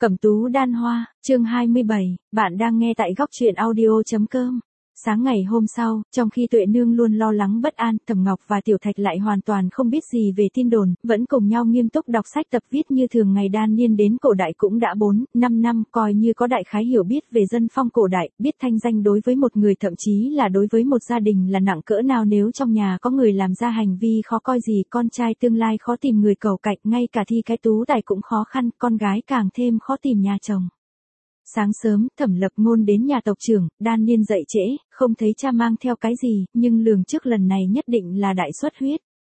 Cẩm tú đan hoa, chương 27, bạn đang nghe tại góc truyện audio.com. Sáng ngày hôm sau, trong khi Tuệ Nương luôn lo lắng bất an, Thẩm Ngọc và Tiểu Thạch lại hoàn toàn không biết gì về tin đồn, vẫn cùng nhau nghiêm túc đọc sách tập viết như thường ngày. Đan Niên đến cổ đại cũng đã 4-5 năm, coi như có đại khái hiểu biết về dân phong cổ đại, biết thanh danh đối với một người thậm chí là đối với một gia đình là nặng cỡ nào nếu trong nhà có người làm ra hành vi khó coi gì, con trai tương lai khó tìm người cầu cạnh, ngay cả thi cái tú tài cũng khó khăn, con gái càng thêm khó tìm nhà chồng. Sáng sớm, Thẩm Lập Ngôn đến nhà tộc trưởng, Đan Niên dậy trễ, không thấy cha mang theo cái gì, nhưng lường trước lần này nhất định là đại xuất huyết.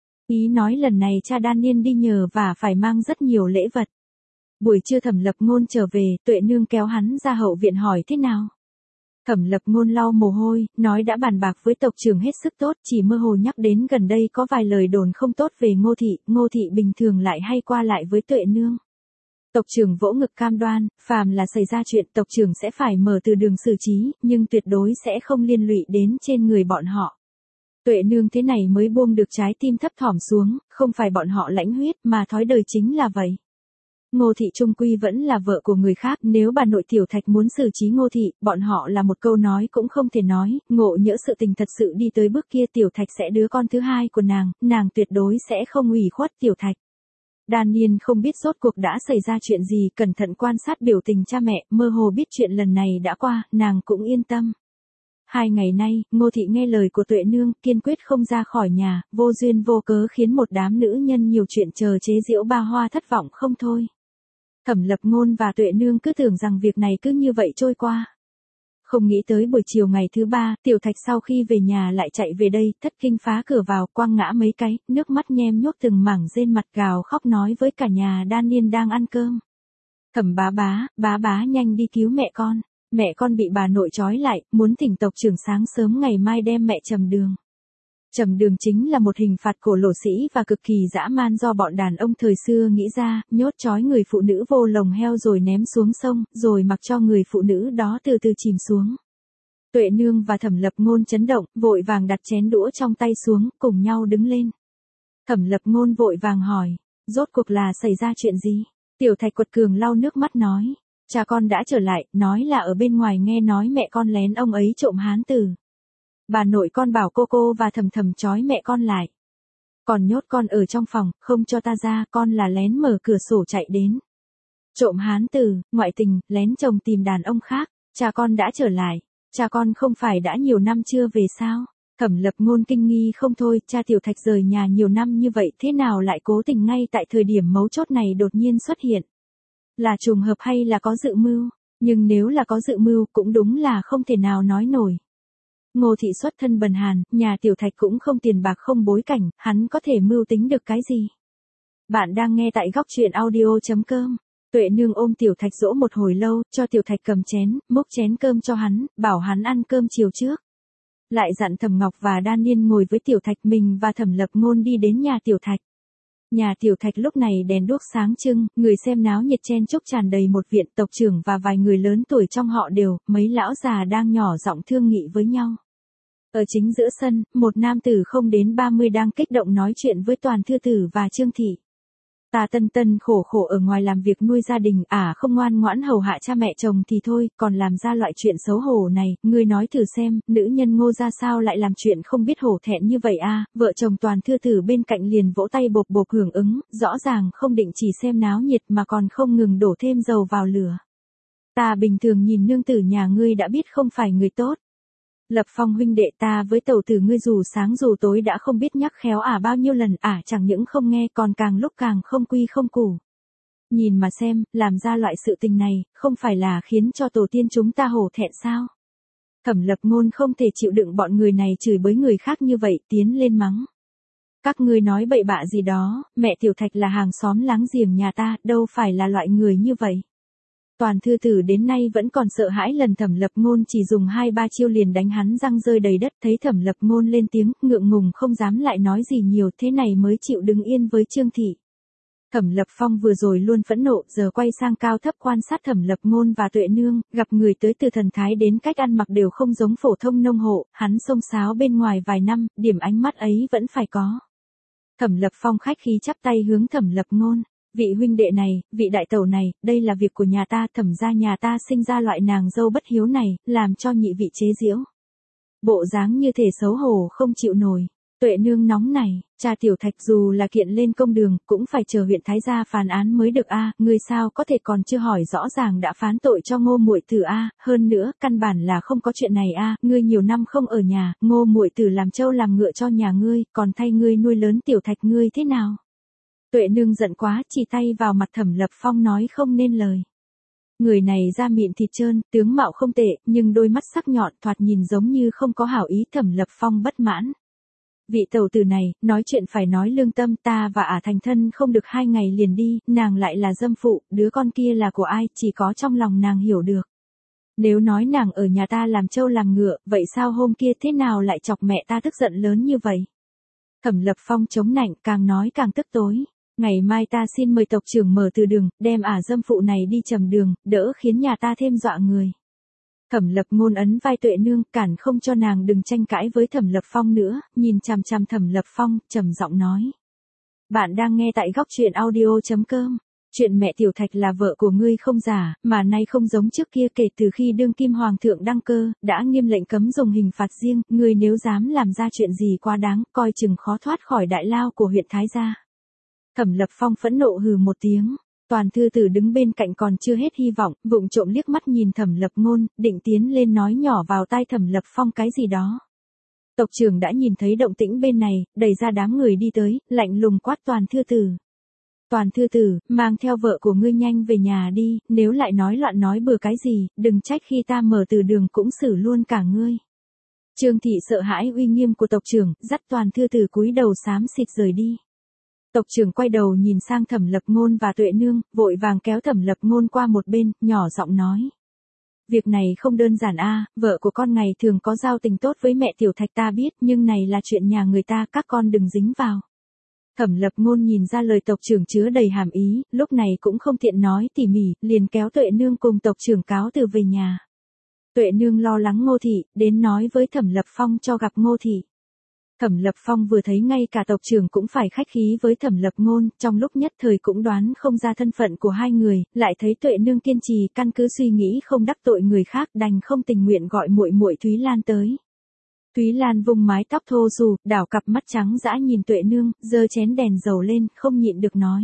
Ý nói lần này cha Đan Niên đi nhờ và phải mang rất nhiều lễ vật. Buổi trưa Thẩm Lập Ngôn trở về, Tuệ Nương kéo hắn ra hậu viện hỏi thế nào. Thẩm Lập Ngôn lau mồ hôi, nói đã bàn bạc với tộc trưởng hết sức tốt, chỉ mơ hồ nhắc đến gần đây có vài lời đồn không tốt về Ngô Thị bình thường lại hay qua lại với Tuệ Nương. Tộc trưởng vỗ ngực cam đoan, phàm là xảy ra chuyện tộc trưởng sẽ phải mở từ đường xử trí, nhưng tuyệt đối sẽ không liên lụy đến trên người bọn họ. Tuệ Nương thế này mới buông được trái tim thấp thỏm xuống, không phải bọn họ lãnh huyết mà thói đời chính là vậy. Ngô Thị trung quy vẫn là vợ của người khác, nếu bà nội Tiểu Thạch muốn xử trí Ngô Thị, bọn họ là một câu nói cũng không thể nói, ngộ nhỡ sự tình thật sự đi tới bước kia Tiểu Thạch sẽ đứa con thứ hai của nàng tuyệt đối sẽ không ủy khuất Tiểu Thạch. Đan Niên không biết rốt cuộc đã xảy ra chuyện gì, cẩn thận quan sát biểu tình cha mẹ, mơ hồ biết chuyện lần này đã qua, nàng cũng yên tâm. 2 ngày nay, Ngô Thị nghe lời của Tuệ Nương, kiên quyết không ra khỏi nhà, vô duyên vô cớ khiến một đám nữ nhân nhiều chuyện chờ chế giễu Ba Hoa thất vọng không thôi. Thẩm Lập Ngôn và Tuệ Nương cứ tưởng rằng việc này cứ như vậy trôi qua. Không nghĩ tới buổi chiều ngày thứ 3, Tiểu Thạch sau khi về nhà lại chạy về đây, thất kinh phá cửa vào, quăng ngã mấy cái, nước mắt nhem nhuốc từng mảng rên mặt, gào khóc nói với cả nhà Đan Niên đang ăn cơm. Thẩm bá bá nhanh đi cứu mẹ con bị bà nội trói lại, muốn thỉnh tộc trưởng sáng sớm ngày mai đem mẹ trầm đường. Trầm đường chính là một hình phạt cổ lỗ sĩ và cực kỳ dã man do bọn đàn ông thời xưa nghĩ ra, nhốt trói người phụ nữ vô lồng heo rồi ném xuống sông, rồi mặc cho người phụ nữ đó từ từ chìm xuống. Tuệ Nương và Thẩm Lập Ngôn chấn động, vội vàng đặt chén đũa trong tay xuống, cùng nhau đứng lên. Thẩm Lập Ngôn vội vàng hỏi, rốt cuộc là xảy ra chuyện gì? Tiểu Thạch quật cường lau nước mắt nói, cha con đã trở lại, nói là ở bên ngoài nghe nói mẹ con lén ông ấy trộm hán tử. Bà nội con bảo cô và Thầm trói mẹ con lại. Còn nhốt con ở trong phòng, không cho ta ra, con là lén mở cửa sổ chạy đến. Trộm hán tử, ngoại tình, lén chồng tìm đàn ông khác, cha con đã trở lại, cha con không phải đã nhiều năm chưa về sao? Thẩm Lập Ngôn kinh nghi không thôi, cha Tiểu Thạch rời nhà nhiều năm như vậy thế nào lại cố tình ngay tại thời điểm mấu chốt này đột nhiên xuất hiện? Là trùng hợp hay là có dự mưu? Nhưng nếu là có dự mưu cũng đúng là không thể nào nói nổi. Ngô Thị xuất thân bần hàn, nhà Tiểu Thạch cũng không tiền bạc không bối cảnh, hắn có thể mưu tính được cái gì? Bạn đang nghe tại góc truyện audio.com. Tuệ Nương ôm Tiểu Thạch dỗ một hồi lâu, cho Tiểu Thạch cầm chén, múc chén cơm cho hắn, bảo hắn ăn cơm chiều trước. Lại dặn Thẩm Ngọc và Đan Niên ngồi với Tiểu Thạch, mình và Thẩm Lập Ngôn đi đến nhà Tiểu Thạch. Nhà Tiểu Thạch lúc này đèn đuốc sáng trưng, người xem náo nhiệt chen chúc tràn đầy một viện, tộc trưởng và vài người lớn tuổi trong họ đều, mấy lão già đang nhỏ giọng thương nghị với nhau. Ở chính giữa sân, một nam tử không đến 30 đang kích động nói chuyện với Toàn Thư Tử và Trương Thị. Ta tân khổ ở ngoài làm việc nuôi gia đình, không ngoan ngoãn hầu hạ cha mẹ chồng thì thôi, còn làm ra loại chuyện xấu hổ này, ngươi nói thử xem, nữ nhân Ngô ra sao lại làm chuyện không biết hổ thẹn như vậy a? Vợ chồng Toàn Thư Tử bên cạnh liền vỗ tay bộp hưởng ứng, rõ ràng không định chỉ xem náo nhiệt mà còn không ngừng đổ thêm dầu vào lửa. Ta bình thường nhìn nương tử nhà ngươi đã biết không phải người tốt. Lập Phong huynh đệ, ta với tẩu tử ngươi dù sáng dù tối đã không biết nhắc khéo bao nhiêu lần, chẳng những không nghe còn càng lúc càng không quy không củ. Nhìn mà xem, làm ra loại sự tình này, không phải là khiến cho tổ tiên chúng ta hổ thẹn sao? Thẩm Lập Ngôn không thể chịu đựng bọn người này chửi bới người khác như vậy, tiến lên mắng. Các ngươi nói bậy bạ gì đó, mẹ Tiểu Thạch là hàng xóm láng giềng nhà ta, đâu phải là loại người như vậy. Toàn Thư Tử đến nay vẫn còn sợ hãi lần Thẩm Lập Ngôn chỉ dùng 2-3 chiêu liền đánh hắn răng rơi đầy đất, thấy Thẩm Lập Ngôn lên tiếng, ngượng ngùng không dám lại nói gì nhiều, thế này mới chịu đứng yên với Trương Thị. Thẩm Lập Phong vừa rồi luôn phẫn nộ, giờ quay sang cao thấp quan sát Thẩm Lập Ngôn và Tuệ Nương, gặp người tới từ thần thái đến cách ăn mặc đều không giống phổ thông nông hộ, hắn xông xáo bên ngoài vài năm, điểm ánh mắt ấy vẫn phải có. Thẩm Lập Phong khách khí chắp tay hướng Thẩm Lập Ngôn. Vị huynh đệ này, vị đại tẩu này, đây là việc của nhà ta, Thẩm gia nhà ta sinh ra loại nàng dâu bất hiếu này, làm cho nhị vị chế giễu. Bộ dáng như thể xấu hổ không chịu nổi. Tuệ nương nóng này, cha Tiểu Thạch dù là kiện lên công đường, cũng phải chờ huyện Thái gia phán án mới được a, ngươi sao có thể còn chưa hỏi rõ ràng đã phán tội cho Ngô muội tử a, hơn nữa, căn bản là không có chuyện này a, ngươi nhiều năm không ở nhà, Ngô muội tử làm trâu làm ngựa cho nhà ngươi, còn thay ngươi nuôi lớn Tiểu Thạch ngươi thế nào? Tuệ nương giận quá, chỉ tay vào mặt Thẩm Lập Phong nói không nên lời. Người này da mịn thịt trơn, tướng mạo không tệ, nhưng đôi mắt sắc nhọn thoạt nhìn giống như không có hảo ý. Thẩm Lập Phong bất mãn. Vị tẩu tử này, nói chuyện phải nói lương tâm, ta và ả thành thân không được 2 ngày liền đi, nàng lại là dâm phụ, đứa con kia là của ai, chỉ có trong lòng nàng hiểu được. Nếu nói nàng ở nhà ta làm trâu làm ngựa, vậy sao hôm kia thế nào lại chọc mẹ ta tức giận lớn như vậy? Thẩm Lập Phong chống nạnh, càng nói càng tức tối. Ngày mai ta xin mời tộc trưởng mở từ đường, đem ả dâm phụ này đi trầm đường, đỡ khiến nhà ta thêm dọa người. Thẩm Lập Ngôn ấn vai Tuệ nương, cản không cho nàng đừng tranh cãi với Thẩm Lập Phong nữa, nhìn chằm chằm Thẩm Lập Phong, trầm giọng nói. Bạn đang nghe tại góc truyện audio.com. Chuyện mẹ Tiểu Thạch là vợ của ngươi không giả, mà nay không giống trước kia, kể từ khi đương kim hoàng thượng đăng cơ, đã nghiêm lệnh cấm dùng hình phạt riêng, ngươi nếu dám làm ra chuyện gì quá đáng, coi chừng khó thoát khỏi đại lao của huyện Thái gia. Thẩm Lập Phong phẫn nộ hừ một tiếng. Toàn thư tử đứng bên cạnh còn chưa hết hy vọng, vụng trộm liếc mắt nhìn Thẩm Lập Ngôn, định tiến lên nói nhỏ vào tai Thẩm Lập Phong cái gì đó. Tộc trưởng đã nhìn thấy động tĩnh bên này, đẩy ra đám người đi tới, lạnh lùng quát Toàn thư tử. Toàn thư tử, mang theo vợ của ngươi nhanh về nhà đi, nếu lại nói loạn nói bừa cái gì, đừng trách khi ta mở từ đường cũng xử luôn cả ngươi. Trương Thị sợ hãi uy nghiêm của tộc trưởng, dắt Toàn thư tử cúi đầu xám xịt rời đi. Tộc trưởng quay đầu nhìn sang Thẩm Lập Ngôn và Tuệ nương, vội vàng kéo Thẩm Lập Ngôn qua một bên, nhỏ giọng nói. Việc này không đơn giản a, vợ của con ngày thường có giao tình tốt với mẹ Tiểu Thạch ta biết, nhưng này là chuyện nhà người ta, các con đừng dính vào. Thẩm Lập Ngôn nhìn ra lời tộc trưởng chứa đầy hàm ý, lúc này cũng không tiện nói tỉ mỉ, liền kéo Tuệ nương cùng tộc trưởng cáo từ về nhà. Tuệ nương lo lắng Ngô Thị, đến nói với Thẩm Lập Phong cho gặp Ngô Thị. Thẩm Lập Phong vừa thấy ngay cả tộc trưởng cũng phải khách khí với Thẩm Lập Ngôn, trong lúc nhất thời cũng đoán không ra thân phận của hai người, lại thấy Tuệ nương kiên trì, căn cứ suy nghĩ không đắc tội người khác, đành không tình nguyện gọi muội muội Thúy Lan tới. Thúy Lan vùng mái tóc thô rù, đảo cặp mắt trắng dã nhìn Tuệ nương, giơ chén đèn dầu lên, không nhịn được nói.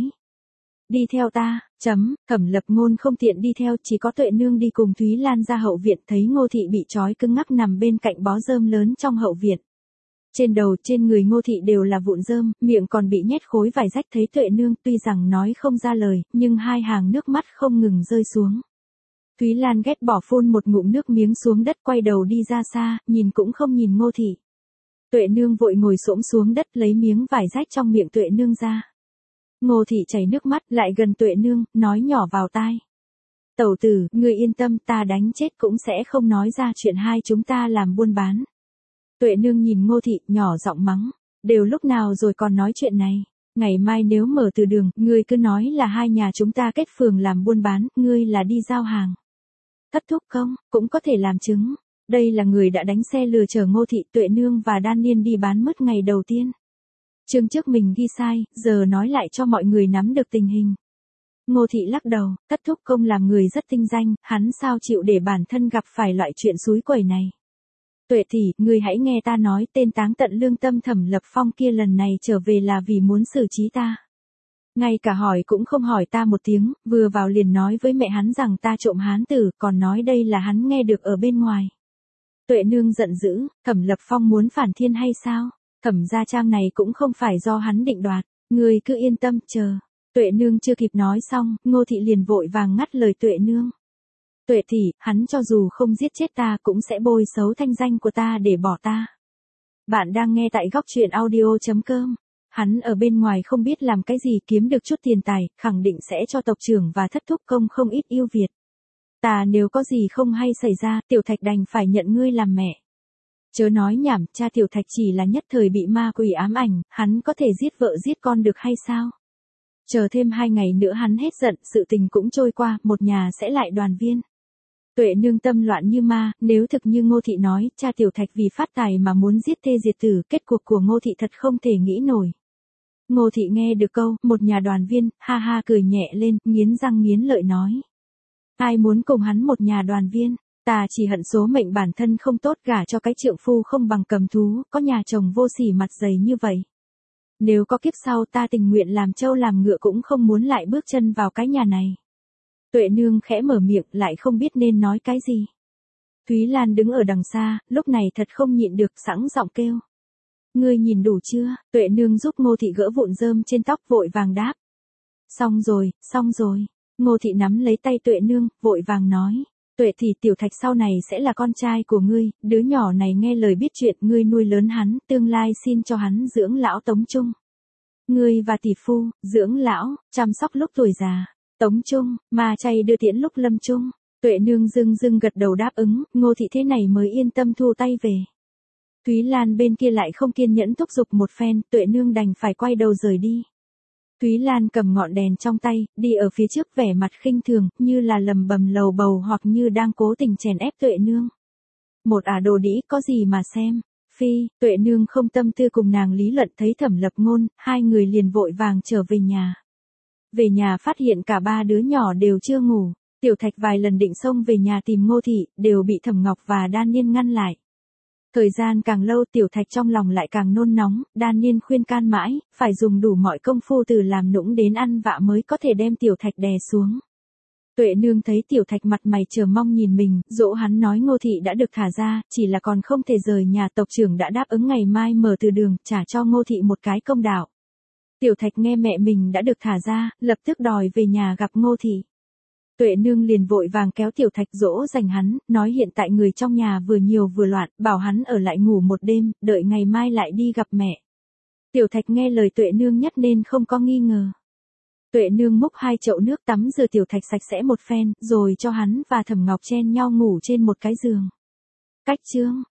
Đi theo ta, Thẩm Lập Ngôn không tiện đi theo, chỉ có Tuệ nương đi cùng Thúy Lan ra hậu viện, thấy Ngô Thị bị trói cứng ngắc nằm bên cạnh bó rơm lớn trong hậu viện. Trên đầu, trên người Ngô Thị đều là vụn rơm, miệng còn bị nhét khối vải rách, thấy Tuệ nương tuy rằng nói không ra lời, nhưng hai hàng nước mắt không ngừng rơi xuống. Thúy Lan ghét bỏ phun một ngụm nước miếng xuống đất, quay đầu đi ra xa, nhìn cũng không nhìn Ngô Thị. Tuệ nương vội ngồi xổm xuống đất lấy miếng vải rách trong miệng Tuệ nương ra. Ngô Thị chảy nước mắt lại gần Tuệ nương, nói nhỏ vào tai. Tẩu tử, ngươi yên tâm, ta đánh chết cũng sẽ không nói ra chuyện hai chúng ta làm buôn bán. Tuệ nương nhìn Ngô Thị, nhỏ giọng mắng. Đều lúc nào rồi còn nói chuyện này. Ngày mai nếu mở từ đường, ngươi cứ nói là hai nhà chúng ta kết phường làm buôn bán, ngươi là đi giao hàng. Thất thúc không, cũng có thể làm chứng. Đây là người đã đánh xe lừa chở Ngô Thị, Tuệ nương và Đan Niên đi bán mứt ngày đầu tiên. Chương trước mình ghi sai, giờ nói lại cho mọi người nắm được tình hình. Ngô Thị lắc đầu, thất thúc công làm người rất tinh danh, hắn sao chịu để bản thân gặp phải loại chuyện xúi quẩy này. Tuệ tỷ, ngươi hãy nghe ta nói, tên táng tận lương tâm Thẩm Lập Phong kia lần này trở về là vì muốn xử trí ta. Ngay cả hỏi cũng không hỏi ta một tiếng, vừa vào liền nói với mẹ hắn rằng ta trộm hán tử, còn nói đây là hắn nghe được ở bên ngoài. Tuệ nương giận dữ, Thẩm Lập Phong muốn phản thiên hay sao? Thẩm gia trang này cũng không phải do hắn định đoạt, ngươi cứ yên tâm, chờ. Tuệ nương chưa kịp nói xong, Ngô Thị liền vội vàng ngắt lời Tuệ nương. Tuệ tỷ, hắn cho dù không giết chết ta cũng sẽ bôi xấu thanh danh của ta để bỏ ta. Bạn đang nghe tại góc truyện audio.com. Hắn ở bên ngoài không biết làm cái gì, kiếm được chút tiền tài, khẳng định sẽ cho tộc trưởng và thất thúc công không ít ưu việt. Ta nếu có gì không hay xảy ra, Tiểu Thạch đành phải nhận ngươi làm mẹ. Chớ nói nhảm, cha Tiểu Thạch chỉ là nhất thời bị ma quỷ ám ảnh, hắn có thể giết vợ giết con được hay sao? Chờ thêm 2 ngày nữa hắn hết giận, sự tình cũng trôi qua, một nhà sẽ lại đoàn viên. Tuệ nương tâm loạn như ma, nếu thực như Ngô Thị nói, cha Tiểu Thạch vì phát tài mà muốn giết thê diệt tử, kết cuộc của Ngô Thị thật không thể nghĩ nổi. Ngô Thị nghe được câu, một nhà đoàn viên, ha ha cười nhẹ lên, nghiến răng nghiến lợi nói. Ai muốn cùng hắn một nhà đoàn viên, ta chỉ hận số mệnh bản thân không tốt, gả cho cái trượng phu không bằng cầm thú, có nhà chồng vô sỉ mặt dày như vậy. Nếu có kiếp sau ta tình nguyện làm trâu làm ngựa cũng không muốn lại bước chân vào cái nhà này. Tuệ nương khẽ mở miệng lại không biết nên nói cái gì. Thúy Lan đứng ở đằng xa, lúc này thật không nhịn được sẵn giọng kêu. Ngươi nhìn đủ chưa? Tuệ nương giúp Ngô Thị gỡ vụn rơm trên tóc vội vàng đáp. Xong rồi, xong rồi. Ngô Thị nắm lấy tay Tuệ nương, vội vàng nói. Tuệ thì Tiểu Thạch sau này sẽ là con trai của ngươi, đứa nhỏ này nghe lời biết chuyện, ngươi nuôi lớn hắn, tương lai xin cho hắn dưỡng lão Tống Trung. Ngươi và tỷ phu, dưỡng lão, chăm sóc lúc tuổi già. Tống Trung, ma chay đưa tiễn lúc lâm trung. Tuệ nương dưng dưng gật đầu đáp ứng, Ngô Thị thế này mới yên tâm thu tay về. Thúy Lan bên kia lại không kiên nhẫn thúc giục một phen, Tuệ nương đành phải quay đầu rời đi. Thúy Lan cầm ngọn đèn trong tay, đi ở phía trước vẻ mặt khinh thường, như là lầm bầm lầu bầu hoặc như đang cố tình chèn ép Tuệ nương. Một đồ đĩ có gì mà xem. Phi, Tuệ nương không tâm tư cùng nàng lý luận, thấy Thẩm Lập Ngôn, hai người liền vội vàng trở về nhà. Về nhà phát hiện cả ba đứa nhỏ đều chưa ngủ. Tiểu Thạch vài lần định xông về nhà tìm Ngô Thị, đều bị Thẩm Ngọc và Đan Niên ngăn lại. Thời gian càng lâu Tiểu Thạch trong lòng lại càng nôn nóng, Đan Niên khuyên can mãi, phải dùng đủ mọi công phu từ làm nũng đến ăn vạ mới có thể đem Tiểu Thạch đè xuống. Tuệ nương thấy Tiểu Thạch mặt mày chờ mong nhìn mình, dỗ hắn nói Ngô Thị đã được thả ra, chỉ là còn không thể rời nhà, tộc trưởng đã đáp ứng ngày mai mở từ đường, trả cho Ngô Thị một cái công đạo. Tiểu Thạch nghe mẹ mình đã được thả ra, lập tức đòi về nhà gặp Ngô Thị. Tuệ nương liền vội vàng kéo Tiểu Thạch dỗ dành hắn, nói hiện tại người trong nhà vừa nhiều vừa loạn, bảo hắn ở lại ngủ một đêm, đợi ngày mai lại đi gặp mẹ. Tiểu Thạch nghe lời Tuệ nương nhất nên không có nghi ngờ. Tuệ nương múc 2 chậu nước tắm rửa Tiểu Thạch sạch sẽ một phen, rồi cho hắn và Thẩm Ngọc chen nhau ngủ trên một cái giường. Cách chương